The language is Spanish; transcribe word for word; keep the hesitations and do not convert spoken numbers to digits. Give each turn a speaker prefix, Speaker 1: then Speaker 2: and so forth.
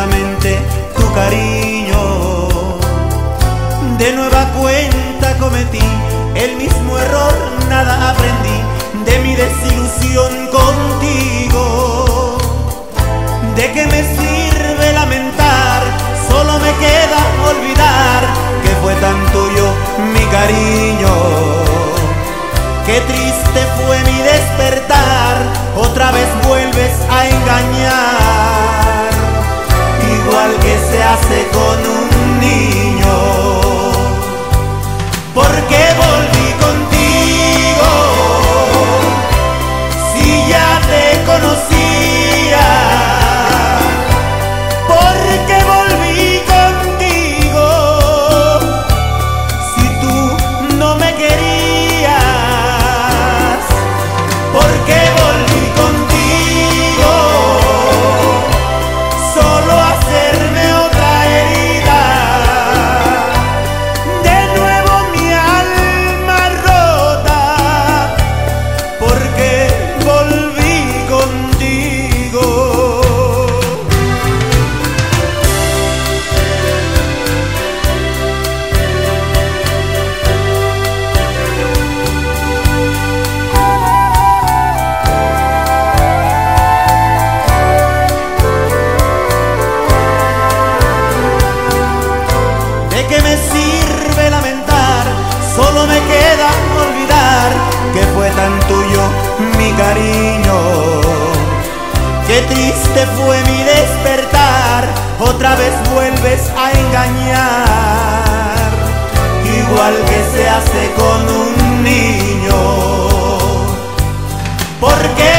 Speaker 1: nuevamente tu cariño. De nueva cuenta cometí el mismo error, nada aprendí de mi desilusión contigo. ¿De qué me sirve lamentar? Solo me queda olvidar que fue tan tuyo mi cariño. Qué triste fue mi despertar, otra vez vuelves a engañar, igual que se hace con un niño. ¿Por qué volví contigo si ya te conocía? ¿Por qué volví contigo si tú no me querías? ¿Por qué volví contigo solo a hacerme otra herida? De nuevo mi alma rota, porque volví contigo. ¿De qué me sirve lamentar? Solo me queda olvidar que fue tan tuyo mi cariño. Qué triste fue mi despertar, otra vez vuelves a engañar, igual que se hace con un niño. ¿Por qué